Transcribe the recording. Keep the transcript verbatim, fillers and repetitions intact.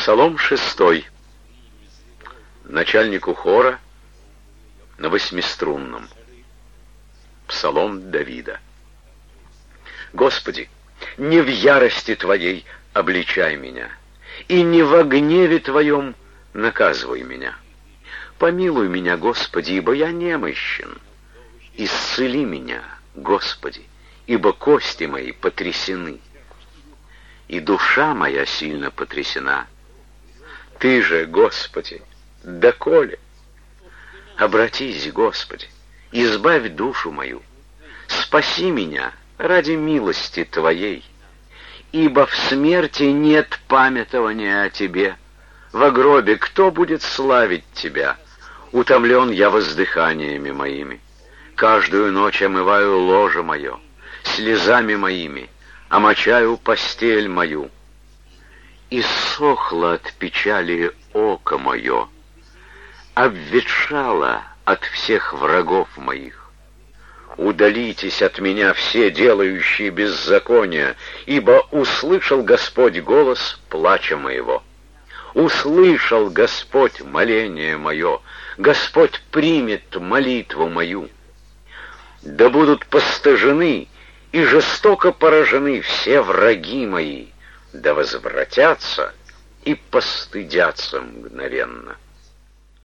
Псалом шестой. Начальнику хора на восьмиструнном. Псалом Давида. Господи, не в ярости Твоей обличай меня, и не во гневе Твоем наказывай меня. Помилуй меня, Господи, ибо я немощен. Исцели меня, Господи, ибо кости мои потрясены, и душа моя сильно потрясена. Ты же, Господи, доколе? Обратись, Господи, избавь душу мою, спаси меня ради милости Твоей, ибо в смерти нет памятования о Тебе. Во гробе кто будет славить Тебя? Утомлен я воздыханиями моими. Каждую ночь омываю ложе мое, слезами моими омочаю постель мою. Иссохло от печали око мое, обветшало от всех врагов моих. Удалитесь от меня все делающие беззакония, ибо услышал Господь голос плача моего. Услышал Господь моление мое, Господь примет молитву мою. Да будут постыжены и жестоко поражены все враги мои, да возвратятся и постыдятся мгновенно.